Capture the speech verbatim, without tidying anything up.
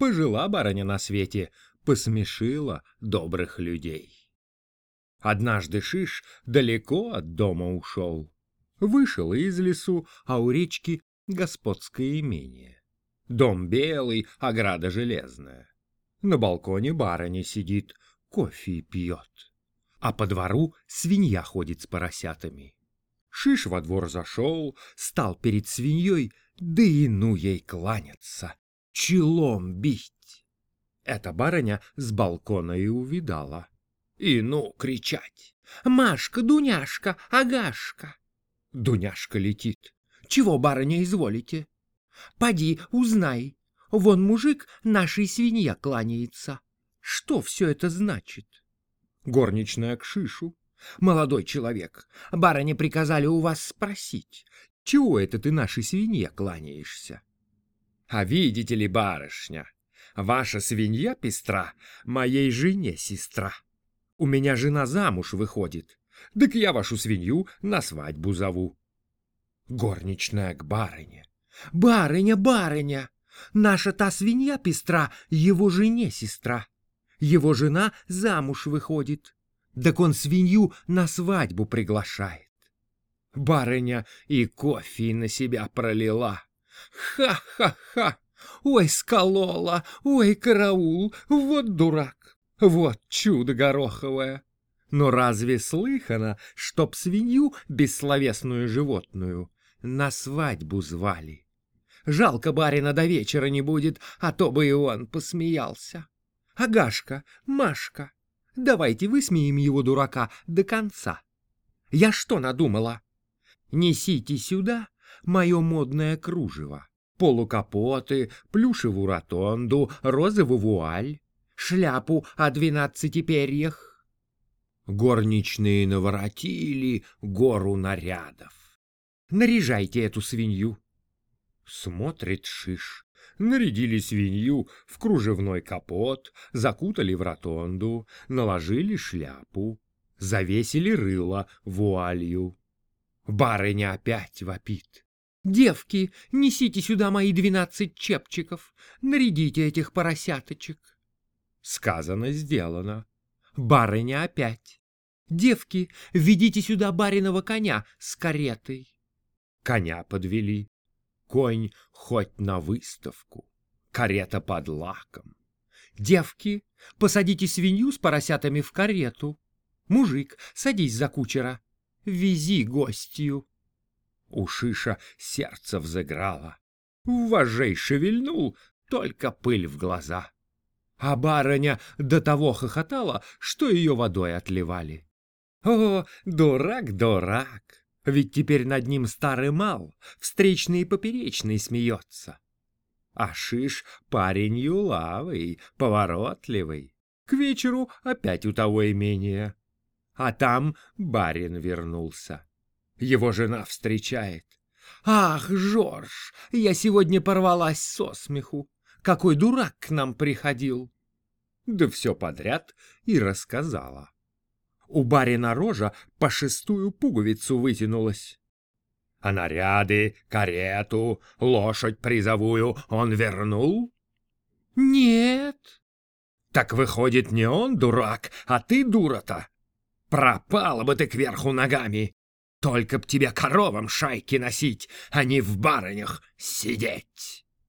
Пожила барыня на свете, посмешила добрых людей. Однажды Шиш далеко от дома ушел. Вышел из лесу, а у речки господское имение. Дом белый, ограда железная. На балконе барыня сидит, кофе пьет. А по двору свинья ходит с поросятами. Шиш во двор зашел, стал перед свиньей, да и ну ей кланяться, челом бить. Эта барыня с балкона и увидала. И ну кричать: «Машка, Дуняшка, Агашка!» Дуняшка летит: «Чего, барыня, изволите? Поди, узнай, вон мужик нашей свинье кланяется. Что все это значит?» Горничная к Шишу: «Молодой человек, барыне приказали у вас спросить, чего это ты нашей свинье кланяешься?» «А видите ли, барышня, ваша свинья пестра, моей жене сестра. У меня жена замуж выходит, так я вашу свинью на свадьбу зову». Горничная к барыне: «Барыня, барыня, наша та свинья пестра, его жене сестра. Его жена замуж выходит, так он свинью на свадьбу приглашает». Барыня и кофе на себя пролила. Ха-ха-ха! Ой, сколола! Ой, караул! Вот дурак! Вот чудо гороховое! Но разве слыхано, чтоб свинью, бессловесную животную, на свадьбу звали? Жалко, барина до вечера не будет, а то бы и он посмеялся. Агашка, Машка, давайте высмеем его, дурака, до конца. Я что надумала? Несите сюда мое модное кружево, полукапоты, плюшевую ротонду, розовую вуаль, шляпу о двенадцати перьях. Горничные наворотили гору нарядов. Наряжайте эту свинью. Смотрит Шиш. Нарядили свинью в кружевной капот, закутали в ротонду, наложили шляпу, завесили рыло вуалью. Барыня опять вопит: «Девки, несите сюда мои двенадцать чепчиков, нарядите этих поросяточек». Сказано, сделано. Барыня опять: «Девки, ведите сюда бариного коня с каретой». Коня подвели. Конь хоть на выставку, карета под лаком. «Девки, посадите свинью с поросятами в карету. Мужик, садись за кучера, вези гостью». У Шиша сердце взыграло. Вожжей шевельнул, только пыль в глаза. А барыня до того хохотала, что ее водой отливали. О, дурак, дурак! Ведь теперь над ним старый мал, встречный и поперечный, смеется. А Шиш парень юлавый, поворотливый. К вечеру опять у того имения. А там барин вернулся. Его жена встречает: «Ах, Жорж, я сегодня порвалась со смеху. Какой дурак к нам приходил!» Да все подряд и рассказала. У барина рожа по шестую пуговицу вытянулась. А наряды, карету, лошадь призовую он вернул? Нет. Так выходит, не он дурак, а ты дура-то. Пропала бы ты кверху ногами. Только б тебе коровам шайки носить, а не в барынях сидеть.